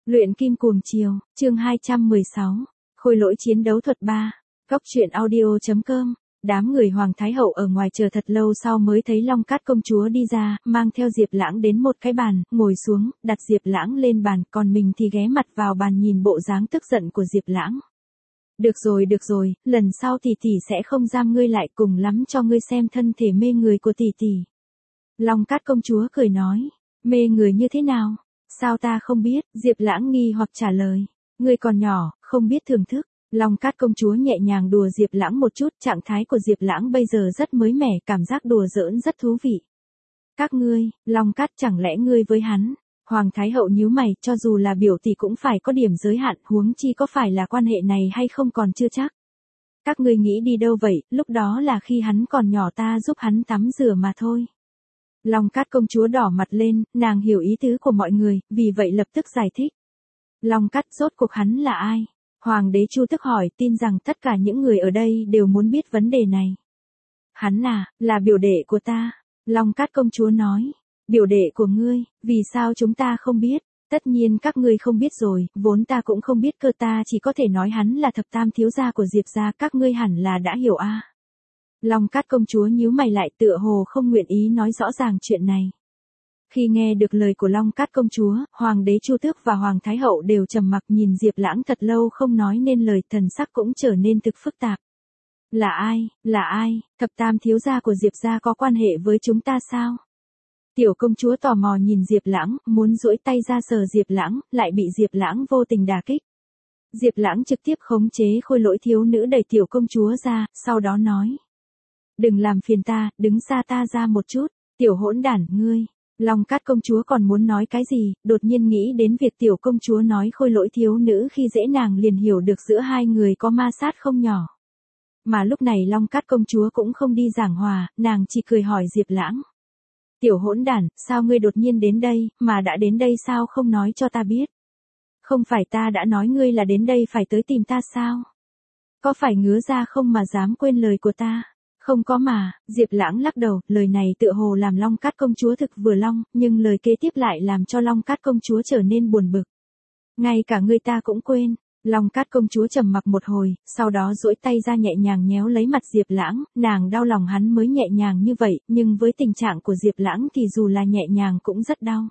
Luyện kim cuồng chiều, chương 216, khôi lỗi chiến đấu thuật 3, góc truyện audio.com. Đám người Hoàng Thái Hậu ở ngoài chờ thật lâu sau mới thấy Long Cát công chúa đi ra, mang theo Diệp Lãng đến một cái bàn, ngồi xuống, đặt Diệp Lãng lên bàn, còn mình thì ghé mặt vào bàn nhìn bộ dáng tức giận của Diệp Lãng. Được rồi, lần sau tỷ tỷ sẽ không giam ngươi lại, cùng lắm cho ngươi xem thân thể mê người của tỷ tỷ. Long Cát công chúa cười nói, mê người như thế nào? Sao ta không biết? Diệp Lãng nghi hoặc trả lời, ngươi còn nhỏ, không biết thưởng thức. Long Cát công chúa nhẹ nhàng đùa Diệp Lãng một chút, trạng thái của Diệp Lãng bây giờ rất mới mẻ, cảm giác đùa giỡn rất thú vị. Các ngươi, Long Cát chẳng lẽ ngươi với hắn? Hoàng Thái Hậu nhíu mày, cho dù là biểu tỷ cũng phải có điểm giới hạn, huống chi có phải là quan hệ này hay không còn chưa chắc. Các ngươi nghĩ đi đâu vậy, lúc đó là khi hắn còn nhỏ ta giúp hắn tắm rửa mà thôi. Long Cát công chúa đỏ mặt lên, nàng hiểu ý tứ của mọi người, vì vậy lập tức giải thích. Long Cát, rốt cuộc hắn là ai? Hoàng đế Chu tức hỏi, tin rằng tất cả những người ở đây đều muốn biết vấn đề này. Hắn là biểu đệ của ta. Long Cát công chúa nói, biểu đệ của ngươi, vì sao chúng ta không biết? Tất nhiên các ngươi không biết rồi, vốn ta cũng không biết cơ, ta chỉ có thể nói hắn là thập tam thiếu gia của Diệp gia, các ngươi hẳn là đã hiểu a. Long Cát công chúa nhíu mày lại, tựa hồ không nguyện ý nói rõ ràng chuyện này. Khi nghe được lời của Long Cát công chúa, Hoàng đế Chu Tước và Hoàng Thái Hậu đều trầm mặc nhìn Diệp Lãng thật lâu không nói nên lời, thần sắc cũng trở nên thực phức tạp. Là ai, thập tam thiếu gia của Diệp gia có quan hệ với chúng ta sao? Tiểu công chúa tò mò nhìn Diệp Lãng, muốn duỗi tay ra sờ Diệp Lãng, lại bị Diệp Lãng vô tình đả kích. Diệp Lãng trực tiếp khống chế khôi lỗi thiếu nữ đẩy tiểu công chúa ra, sau đó nói. Đừng làm phiền ta, đứng xa ta ra một chút, tiểu hỗn đản, ngươi. Long Cát công chúa còn muốn nói cái gì, đột nhiên nghĩ đến việc tiểu công chúa nói khôi lỗi thiếu nữ khi dễ nàng, liền hiểu được giữa hai người có ma sát không nhỏ. Mà lúc này Long Cát công chúa cũng không đi giảng hòa, nàng chỉ cười hỏi Diệp Lãng. Tiểu hỗn đản, sao ngươi đột nhiên đến đây, mà đã đến đây sao không nói cho ta biết? Không phải ta đã nói ngươi là đến đây phải tới tìm ta sao? Có phải ngứa ra không mà dám quên lời của ta? Không có mà, Diệp Lãng lắc đầu, lời này tựa hồ làm Long Cát công chúa thực vừa lòng, nhưng lời kế tiếp lại làm cho Long Cát công chúa trở nên buồn bực. Ngay cả ngươi ta cũng quên. Long Cát công chúa trầm mặc một hồi, sau đó duỗi tay ra nhẹ nhàng nhéo lấy mặt Diệp Lãng, nàng đau lòng hắn mới nhẹ nhàng như vậy, nhưng với tình trạng của Diệp Lãng thì dù là nhẹ nhàng cũng rất đau.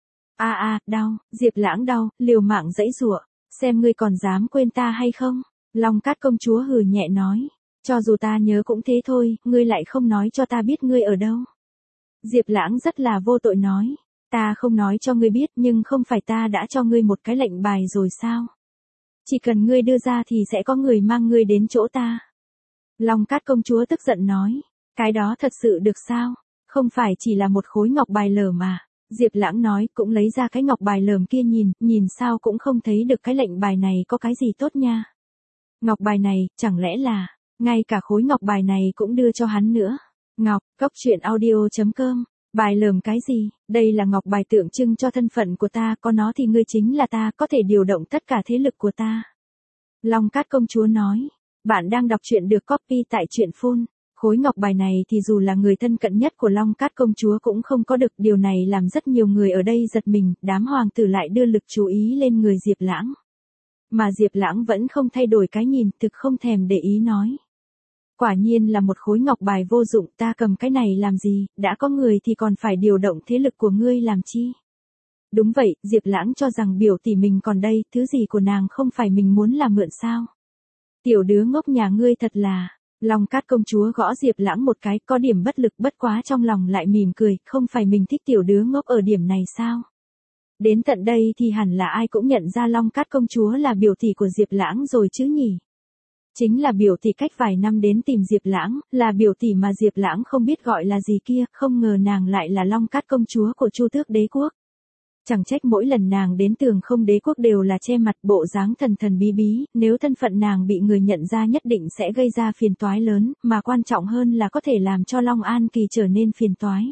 Đau, Diệp Lãng đau, liều mạng giãy giụa, xem ngươi còn dám quên ta hay không? Long Cát công chúa hừ nhẹ nói. Cho dù ta nhớ cũng thế thôi, ngươi lại không nói cho ta biết ngươi ở đâu. Diệp Lãng rất là vô tội nói, ta không nói cho ngươi biết, nhưng không phải ta đã cho ngươi một cái lệnh bài rồi sao? Chỉ cần ngươi đưa ra thì sẽ có người mang ngươi đến chỗ ta. Long Cát công chúa tức giận nói, cái đó thật sự được sao? Không phải chỉ là một khối ngọc bài lởm mà. Diệp Lãng nói, cũng lấy ra cái ngọc bài lởm kia nhìn sao cũng không thấy được cái lệnh bài này có cái gì tốt nha. Ngọc bài này, chẳng lẽ là... Ngay cả khối ngọc bài này cũng đưa cho hắn nữa. Ngọc, góc truyện audio.com. Bài lởm cái gì? Đây là ngọc bài tượng trưng cho thân phận của ta, có nó thì ngươi chính là ta, có thể điều động tất cả thế lực của ta. Long Cát công chúa nói. Bạn đang đọc truyện được copy tại truyện Phun. Khối ngọc bài này thì dù là người thân cận nhất của Long Cát công chúa cũng không có được, điều này làm rất nhiều người ở đây giật mình, đám hoàng tử lại đưa lực chú ý lên người Diệp Lãng. Mà Diệp Lãng vẫn không thay đổi cái nhìn, thực không thèm để ý nói. Quả nhiên là một khối ngọc bài vô dụng, ta cầm cái này làm gì, đã có người thì còn phải điều động thế lực của ngươi làm chi? Đúng vậy, Diệp Lãng cho rằng biểu tỷ mình còn đây, thứ gì của nàng không phải mình muốn là mượn sao? Tiểu đứa ngốc nhà ngươi thật là... Long Cát công chúa gõ Diệp Lãng một cái, có điểm bất lực, bất quá trong lòng lại mỉm cười, không phải mình thích tiểu đứa ngốc ở điểm này sao? Đến tận đây thì hẳn là ai cũng nhận ra Long Cát công chúa là biểu tỷ của Diệp Lãng rồi chứ nhỉ? Chính là biểu tỷ cách vài năm đến tìm Diệp Lãng, là biểu tỷ mà Diệp Lãng không biết gọi là gì kia, không ngờ nàng lại là Long Cát công chúa của Chu Tước đế quốc. Chẳng trách mỗi lần nàng đến Tường Không đế quốc đều là che mặt, bộ dáng thần thần bí bí, nếu thân phận nàng bị người nhận ra nhất định sẽ gây ra phiền toái lớn, mà quan trọng hơn là có thể làm cho Long An Kỳ trở nên phiền toái.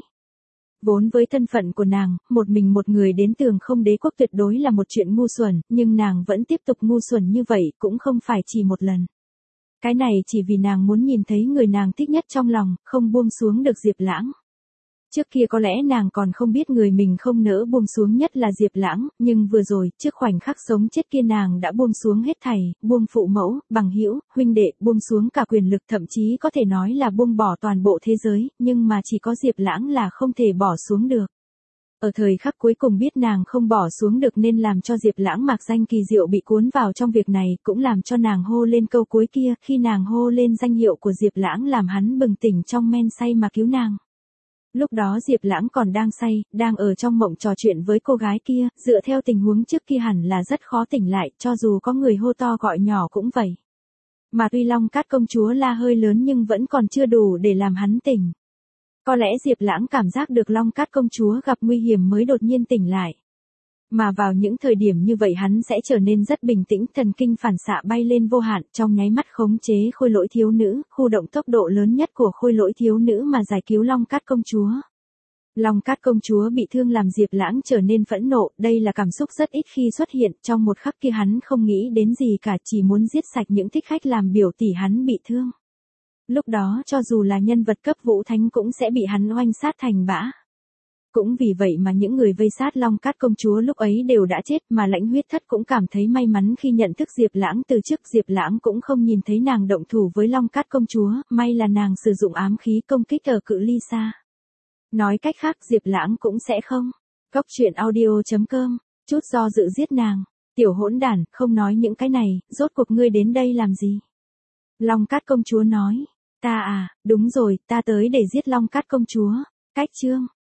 Vốn với thân phận của nàng, một mình một người đến Tường Không đế quốc tuyệt đối là một chuyện ngu xuẩn, nhưng nàng vẫn tiếp tục ngu xuẩn như vậy, cũng không phải chỉ một lần. Cái này chỉ vì nàng muốn nhìn thấy người nàng thích nhất trong lòng, không buông xuống được Diệp Lãng. Trước kia có lẽ nàng còn không biết người mình không nỡ buông xuống nhất là Diệp Lãng, nhưng vừa rồi, trước khoảnh khắc sống chết kia nàng đã buông xuống hết thảy, buông phụ mẫu, bằng hữu, huynh đệ, buông xuống cả quyền lực, thậm chí có thể nói là buông bỏ toàn bộ thế giới, nhưng mà chỉ có Diệp Lãng là không thể bỏ xuống được. Ở thời khắc cuối cùng biết nàng không bỏ xuống được nên làm cho Diệp Lãng mạc danh kỳ diệu bị cuốn vào trong việc này, cũng làm cho nàng hô lên câu cuối kia, khi nàng hô lên danh hiệu của Diệp Lãng làm hắn bừng tỉnh trong men say mà cứu nàng. Lúc đó Diệp Lãng còn đang say, đang ở trong mộng trò chuyện với cô gái kia, dựa theo tình huống trước kia hẳn là rất khó tỉnh lại, cho dù có người hô to gọi nhỏ cũng vậy. Mà tuy Long Cát công chúa la hơi lớn nhưng vẫn còn chưa đủ để làm hắn tỉnh. Có lẽ Diệp Lãng cảm giác được Long Cát công chúa gặp nguy hiểm mới đột nhiên tỉnh lại. Mà vào những thời điểm như vậy hắn sẽ trở nên rất bình tĩnh, thần kinh phản xạ bay lên vô hạn, trong nháy mắt khống chế Khôi Lỗi thiếu nữ, khu động tốc độ lớn nhất của Khôi Lỗi thiếu nữ mà giải cứu Long Cát công chúa. Long Cát công chúa bị thương làm Diệp Lãng trở nên phẫn nộ, đây là cảm xúc rất ít khi xuất hiện, trong một khắc kia hắn không nghĩ đến gì cả, chỉ muốn giết sạch những thích khách làm biểu tỷ hắn bị thương. Lúc đó cho dù là nhân vật cấp vũ thánh cũng sẽ bị hắn oanh sát thành bã. Cũng vì vậy mà những người vây sát Long Cát công chúa lúc ấy đều đã chết, mà Lãnh Huyết Thất cũng cảm thấy may mắn khi nhận thức Diệp Lãng từ trước. Diệp Lãng cũng không nhìn thấy nàng động thủ với Long Cát công chúa, may là nàng sử dụng ám khí công kích ở cự ly xa. Nói cách khác Diệp Lãng cũng sẽ không. Cốc truyện audio.com, chút do dự giết nàng. Tiểu hỗn đản, không nói những cái này, rốt cuộc ngươi đến đây làm gì? Long Cát công chúa nói, ta à, đúng rồi, ta tới để giết Long Cát công chúa. Cách chương